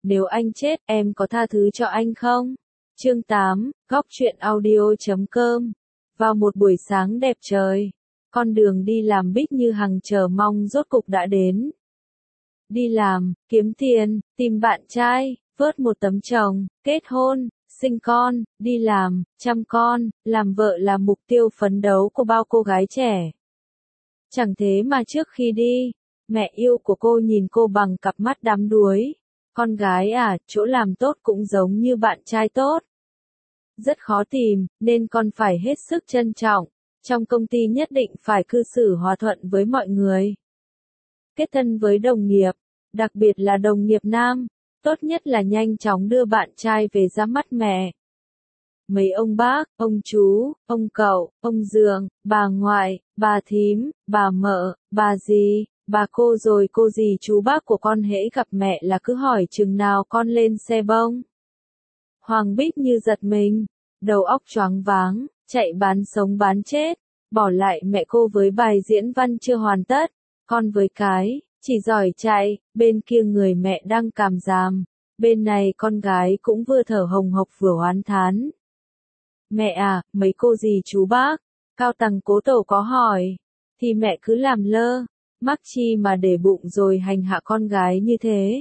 Nếu anh chết, em có tha thứ cho anh không? Chương 8, Góc truyện audio.com. Vào một buổi sáng đẹp trời, con đường đi làm Bích Như Hằng chờ mong rốt cục đã đến. Đi làm, kiếm tiền, tìm bạn trai, vớt một tấm chồng, kết hôn, sinh con, đi làm, chăm con, làm vợ là mục tiêu phấn đấu của bao cô gái trẻ. Chẳng thế mà trước khi đi, mẹ yêu của cô nhìn cô bằng cặp mắt đắm đuối. Con gái à, chỗ làm tốt cũng giống như bạn trai tốt. Rất khó tìm, nên con phải hết sức trân trọng. Trong công ty nhất định phải cư xử hòa thuận với mọi người. Kết thân với đồng nghiệp, đặc biệt là đồng nghiệp nam, tốt nhất là nhanh chóng đưa bạn trai về ra mắt mẹ. Mấy ông bác, ông chú, ông cậu, ông dượng, bà ngoại, bà thím, bà mợ, bà dì, bà cô rồi cô dì chú bác của con hễ gặp mẹ là cứ hỏi chừng nào con lên xe bông. Hoàng Bích Như giật mình, đầu óc choáng váng, chạy bán sống bán chết, bỏ lại mẹ cô với bài diễn văn chưa hoàn tất, con với cái, chỉ giỏi chạy, bên kia người mẹ đang càm ràm, bên này con gái cũng vừa thở hồng hộc vừa oán thán. Mẹ à, mấy cô dì chú bác, cao tầng cố tổ có hỏi, thì mẹ cứ làm lơ, mắc chi mà để bụng rồi hành hạ con gái như thế.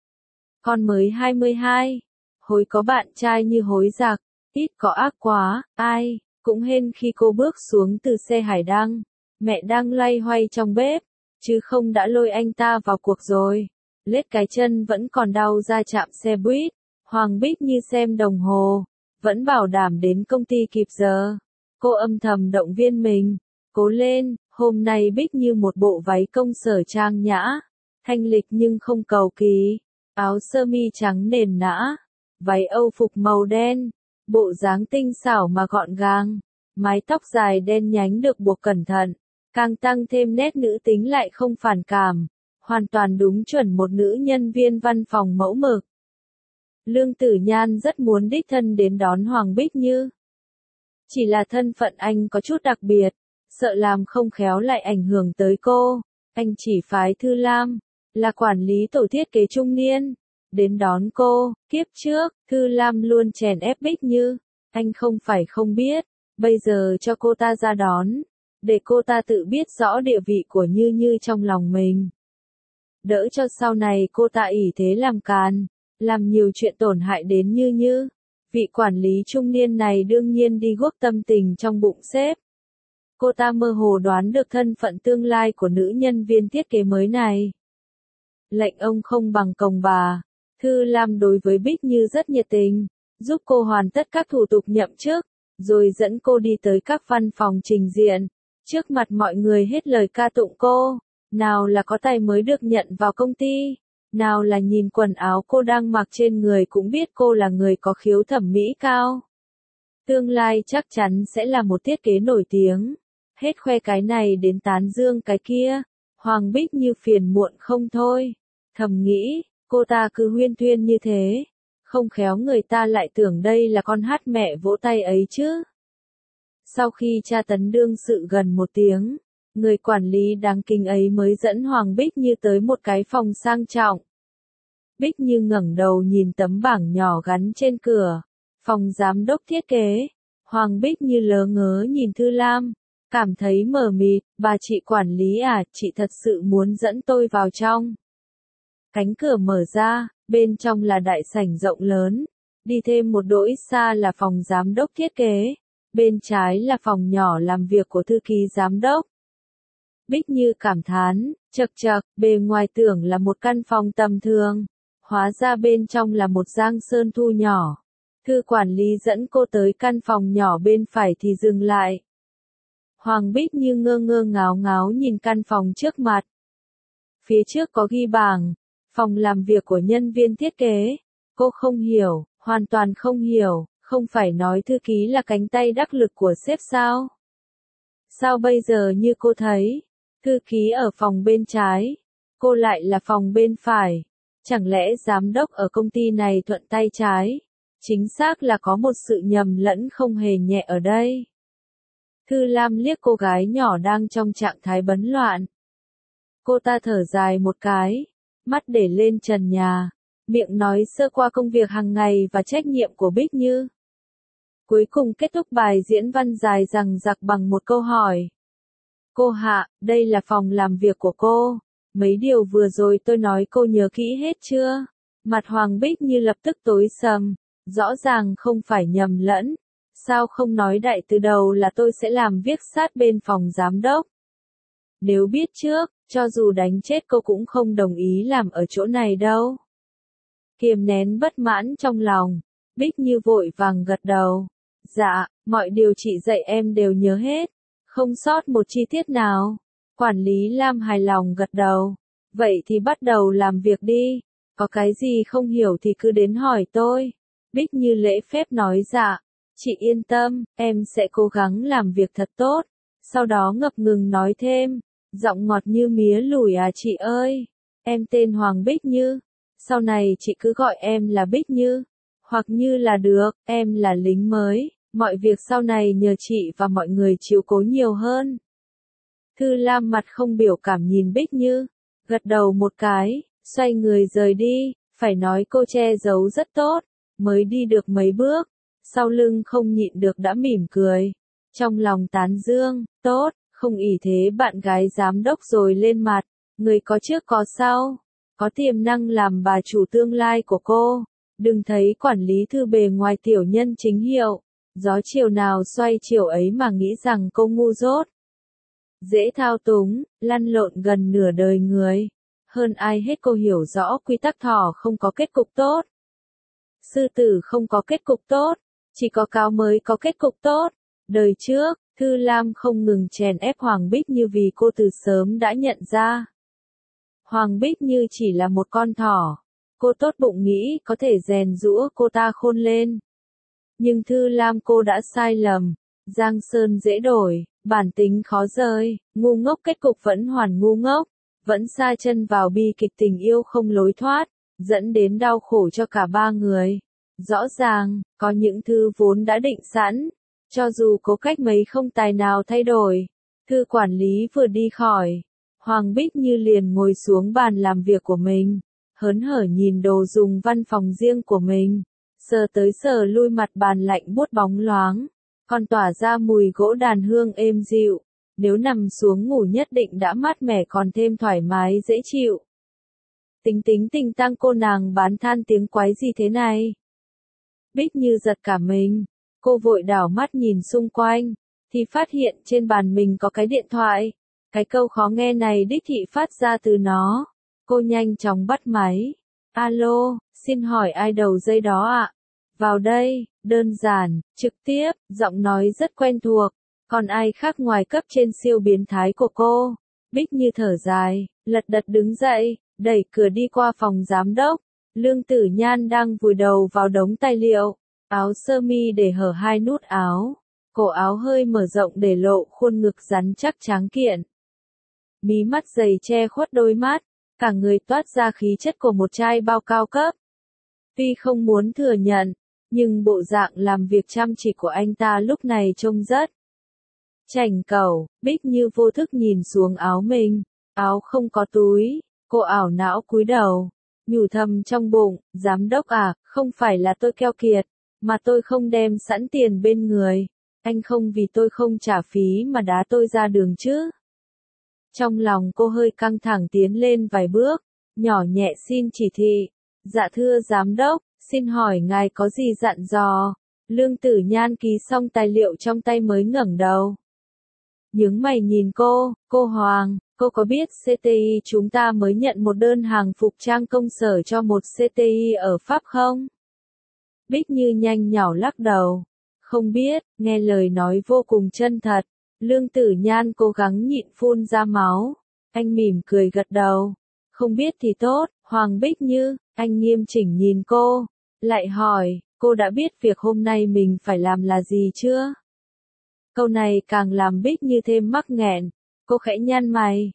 Con mới 22, hối có bạn trai như hối giặc, ít có ác quá, ai, cũng hên khi cô bước xuống từ xe hải đăng, mẹ đang loay hoay trong bếp, chứ không đã lôi anh ta vào cuộc rồi. Lết cái chân vẫn còn đau ra chạm xe buýt, Hoàng Bích Như xem đồng hồ, vẫn bảo đảm đến công ty kịp giờ. Cô âm thầm động viên mình, cố lên, hôm nay Bích Như một bộ váy công sở trang nhã, thanh lịch nhưng không cầu kỳ, áo sơ mi trắng nền nã, váy Âu phục màu đen, bộ dáng tinh xảo mà gọn gàng, mái tóc dài đen nhánh được buộc cẩn thận, càng tăng thêm nét nữ tính lại không phản cảm, hoàn toàn đúng chuẩn một nữ nhân viên văn phòng mẫu mực. Lương Tử Nhan rất muốn đích thân đến đón Hoàng Bích Như. Chỉ là thân phận anh có chút đặc biệt, sợ làm không khéo lại ảnh hưởng tới cô, anh chỉ phái Thư Lam, là quản lý tổ thiết kế trung niên, đến đón cô. Kiếp trước, Thư Lam luôn chèn ép Bích Như, anh không phải không biết, bây giờ cho cô ta ra đón, để cô ta tự biết rõ địa vị của Như Như trong lòng mình. Đỡ cho sau này cô ta ỷ thế làm càn, làm nhiều chuyện tổn hại đến Như Như. Vị quản lý trung niên này đương nhiên đi guốc tâm tình trong bụng sếp. Cô ta mơ hồ đoán được thân phận tương lai của nữ nhân viên thiết kế mới này. Lệnh ông không bằng còng bà. Thư Lam đối với Bích Như rất nhiệt tình, giúp cô hoàn tất các thủ tục nhậm chức, rồi dẫn cô đi tới các văn phòng trình diện. Trước mặt mọi người hết lời ca tụng cô, nào là có tài mới được nhận vào công ty, nào là nhìn quần áo cô đang mặc trên người cũng biết cô là người có khiếu thẩm mỹ cao. Tương lai chắc chắn sẽ là một thiết kế nổi tiếng. Hết khoe cái này đến tán dương cái kia, Hoàng Bích Như phiền muộn không thôi. Thầm nghĩ, cô ta cứ huyên thuyên như thế, không khéo người ta lại tưởng đây là con hát mẹ vỗ tay ấy chứ. Sau khi tra tấn đương sự gần 1 tiếng, người quản lý đáng kính ấy mới dẫn Hoàng Bích Như tới một cái phòng sang trọng. Bích Như ngẩng đầu nhìn tấm bảng nhỏ gắn trên cửa, phòng giám đốc thiết kế. Hoàng Bích Như lớ ngớ nhìn Thư Lam, cảm thấy mờ mịt, bà chị quản lý à, chị thật sự muốn dẫn tôi vào trong. Cánh cửa mở ra, bên trong là đại sảnh rộng lớn, đi thêm một độ ít xa là phòng giám đốc thiết kế, bên trái là phòng nhỏ làm việc của thư ký giám đốc. Bích Như cảm thán, chậc chậc, bề ngoài tưởng là một căn phòng tầm thường, hóa ra bên trong là một giang sơn thu nhỏ. Thư quản lý dẫn cô tới căn phòng nhỏ bên phải thì dừng lại. Hoàng Bích Như ngơ ngơ ngáo ngáo nhìn căn phòng trước mặt. Phía trước có ghi bảng, phòng làm việc của nhân viên thiết kế. Cô không hiểu, hoàn toàn không hiểu, không phải nói thư ký là cánh tay đắc lực của sếp sao? Sao bây giờ như cô thấy, thư ký ở phòng bên trái, cô lại là phòng bên phải? Chẳng lẽ giám đốc ở công ty này thuận tay trái? Chính xác là có một sự nhầm lẫn không hề nhẹ ở đây. Thư Lam liếc cô gái nhỏ đang trong trạng thái bấn loạn. Cô ta thở dài một cái, mắt để lên trần nhà, miệng nói sơ qua công việc hàng ngày và trách nhiệm của Bích Như. Cuối cùng kết thúc bài diễn văn dài dằng dặc bằng một câu hỏi. Cô Hạ, đây là phòng làm việc của cô. Mấy điều vừa rồi tôi nói cô nhớ kỹ hết chưa? Mặt Hoàng Bích Như lập tức tối sầm. Rõ ràng không phải nhầm lẫn. Sao không nói đại từ đầu là tôi sẽ làm việc sát bên phòng giám đốc? Nếu biết trước, cho dù đánh chết cô cũng không đồng ý làm ở chỗ này đâu. Kiềm nén bất mãn trong lòng, Bích Như vội vàng gật đầu. Dạ, mọi điều chị dạy em đều nhớ hết, không sót một chi tiết nào. Quản lý Lam hài lòng gật đầu. Vậy thì bắt đầu làm việc đi, có cái gì không hiểu thì cứ đến hỏi tôi. Bích Như lễ phép nói dạ, chị yên tâm, em sẽ cố gắng làm việc thật tốt. Sau đó ngập ngừng nói thêm, giọng ngọt như mía lùi à chị ơi, em tên Hoàng Bích Như, sau này chị cứ gọi em là Bích Như, hoặc Như là được, em là lính mới, mọi việc sau này nhờ chị và mọi người chiếu cố nhiều hơn. Thư Lam mặt không biểu cảm nhìn Bích Như, gật đầu một cái, xoay người rời đi, phải nói cô che giấu rất tốt, mới đi được mấy bước, sau lưng không nhịn được đã mỉm cười, trong lòng tán dương, tốt, không ỷ thế bạn gái giám đốc rồi lên mặt, người có trước có sau, có tiềm năng làm bà chủ tương lai của cô, đừng thấy quản lý thư bề ngoài tiểu nhân chính hiệu, gió chiều nào xoay chiều ấy mà nghĩ rằng cô ngu dốt. Dễ thao túng, lăn lộn gần nửa đời người, hơn ai hết cô hiểu rõ quy tắc thỏ không có kết cục tốt. Sư tử không có kết cục tốt, chỉ có cáo mới có kết cục tốt. Đời trước, Thư Lam không ngừng chèn ép Hoàng Bích Như vì cô từ sớm đã nhận ra. Hoàng Bích Như chỉ là một con thỏ, cô tốt bụng nghĩ có thể rèn giũa cô ta khôn lên. Nhưng Thư Lam cô đã sai lầm, giang sơn dễ đổi, bản tính khó rời, ngu ngốc kết cục vẫn hoàn ngu ngốc, vẫn sa chân vào bi kịch tình yêu không lối thoát, dẫn đến đau khổ cho cả ba người. Rõ ràng, có những thứ vốn đã định sẵn, cho dù cố cách mấy không tài nào thay đổi. Thư quản lý vừa đi khỏi, Hoàng Bích Như liền ngồi xuống bàn làm việc của mình, hớn hở nhìn đồ dùng văn phòng riêng của mình, sờ tới sờ lui mặt bàn lạnh buốt bóng loáng, còn tỏa ra mùi gỗ đàn hương êm dịu, nếu nằm xuống ngủ nhất định đã mát mẻ còn thêm thoải mái dễ chịu. Tính tính tình tăng cô nàng bán than tiếng quái gì thế này? Bích Như giật cả mình, cô vội đảo mắt nhìn xung quanh, thì phát hiện trên bàn mình có cái điện thoại. Cái câu khó nghe này đích thị phát ra từ nó. Cô nhanh chóng bắt máy. Alo, xin hỏi ai đầu dây đó ạ? Vào đây, đơn giản, trực tiếp, giọng nói rất quen thuộc. Còn ai khác ngoài cấp trên siêu biến thái của cô? Bích Như thở dài, lật đật đứng dậy, đẩy cửa đi qua phòng giám đốc. Lương Tử Nhan đang vùi đầu vào đống tài liệu. Áo sơ mi để hở hai nút áo. Cổ áo hơi mở rộng để lộ khuôn ngực rắn chắc tráng kiện. Mí mắt dày che khuất đôi mắt, cả người toát ra khí chất của một trai bao cao cấp. Tuy không muốn thừa nhận, nhưng bộ dạng làm việc chăm chỉ của anh ta lúc này trông rất chảnh cẩu. Bích Như vô thức nhìn xuống áo mình, áo không có túi, cô ảo não cúi đầu, nhủ thầm trong bụng, giám đốc à, không phải là tôi keo kiệt, mà tôi không đem sẵn tiền bên người, anh không vì tôi không trả phí mà đá tôi ra đường chứ. Trong lòng cô hơi căng thẳng tiến lên vài bước, nhỏ nhẹ xin chỉ thị. Dạ thưa giám đốc, xin hỏi ngài có gì dặn dò? Lương Tử Nhan ký xong tài liệu trong tay mới ngẩng đầu. Nhướng mày nhìn cô Hoàng, cô có biết CTI chúng ta mới nhận một đơn hàng phục trang công sở cho một CTI ở Pháp không? Bích Như nhanh nhỏ lắc đầu. Không biết, nghe lời nói vô cùng chân thật. Lương Tử Nhan cố gắng nhịn phun ra máu. Anh mỉm cười gật đầu. Không biết thì tốt, Hoàng Bích Như, anh nghiêm chỉnh nhìn cô. Lại hỏi, cô đã biết việc hôm nay mình phải làm là gì chưa? Câu này càng làm Bích Như thêm mắc nghẹn. Cô khẽ nhăn mày,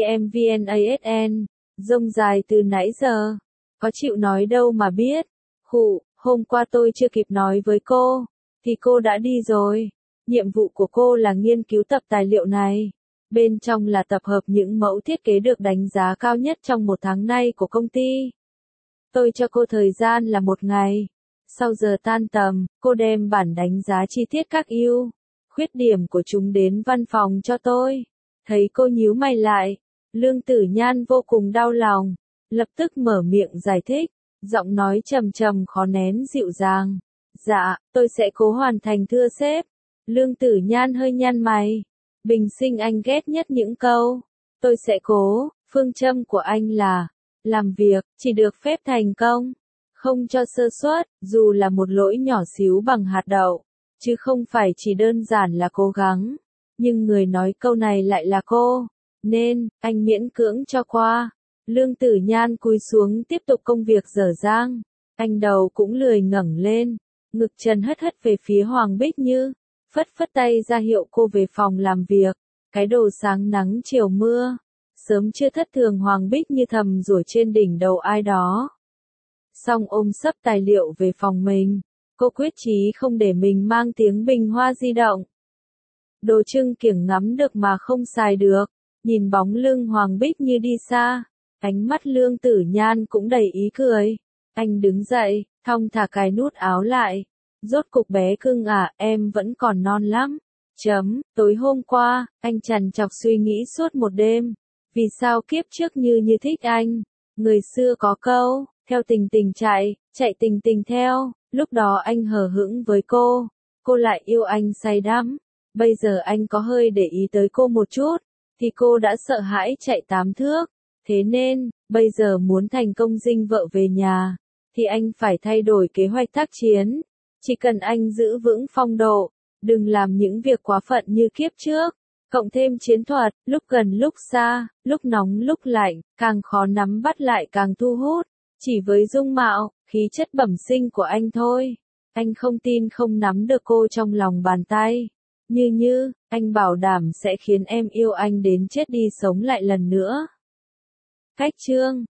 BMVNASN, rông dài từ nãy giờ. Có chịu nói đâu mà biết. Khụ, hôm qua tôi chưa kịp nói với cô, thì cô đã đi rồi. Nhiệm vụ của cô là nghiên cứu tập tài liệu này. Bên trong là tập hợp những mẫu thiết kế được đánh giá cao nhất trong một tháng nay của công ty. Tôi cho cô thời gian là 1 ngày. Sau giờ tan tầm, cô đem bản đánh giá chi tiết các ưu, khuyết điểm của chúng đến văn phòng cho tôi. Thấy cô nhíu mày lại, Lương Tử Nhan vô cùng đau lòng, lập tức mở miệng giải thích, giọng nói trầm trầm khó nén dịu dàng. Dạ, tôi sẽ cố hoàn thành thưa sếp. Lương Tử Nhan hơi nhăn mày. Bình sinh anh ghét nhất những câu tôi sẽ cố, phương châm của anh là làm việc chỉ được phép thành công, không cho sơ suất, dù là một lỗi nhỏ xíu bằng hạt đậu, chứ không phải chỉ đơn giản là cố gắng. Nhưng người nói câu này lại là cô, nên anh miễn cưỡng cho qua. Lương Tử Nhan cúi xuống tiếp tục công việc dở dang, anh đầu cũng lười ngẩng lên, ngực trần hất hất về phía Hoàng Bích Như, phất phất tay ra hiệu cô về phòng làm việc. Cái đồ sáng nắng chiều mưa, sớm chưa thất thường Hoàng Bích Như thầm rủa trên đỉnh đầu ai đó. Xong ôm sấp tài liệu về phòng mình, cô quyết chí không để mình mang tiếng bình hoa di động. Đồ trưng kiểng ngắm được mà không xài được, nhìn bóng lưng Hoàng Bích Như đi xa, ánh mắt Lương Tử Nhan cũng đầy ý cười. Anh đứng dậy, thong thả cài nút áo lại. Rốt cục bé cưng à, em vẫn còn non lắm. Tối hôm qua, anh trằn trọc suy nghĩ suốt một đêm. Vì sao kiếp trước như thích anh? Người xưa có câu, theo tình tình chạy, chạy tình tình theo. Lúc đó anh hờ hững với cô lại yêu anh say đắm. Bây giờ anh có hơi để ý tới cô một chút, thì cô đã sợ hãi chạy 8 thước. Thế nên, bây giờ muốn thành công dinh vợ về nhà, thì anh phải thay đổi kế hoạch tác chiến. Chỉ cần anh giữ vững phong độ, đừng làm những việc quá phận như kiếp trước, cộng thêm chiến thuật, lúc gần lúc xa, lúc nóng lúc lạnh, càng khó nắm bắt lại càng thu hút. Chỉ với dung mạo, khí chất bẩm sinh của anh thôi, anh không tin không nắm được cô trong lòng bàn tay. Như, anh bảo đảm sẽ khiến em yêu anh đến chết đi sống lại lần nữa. Cách chương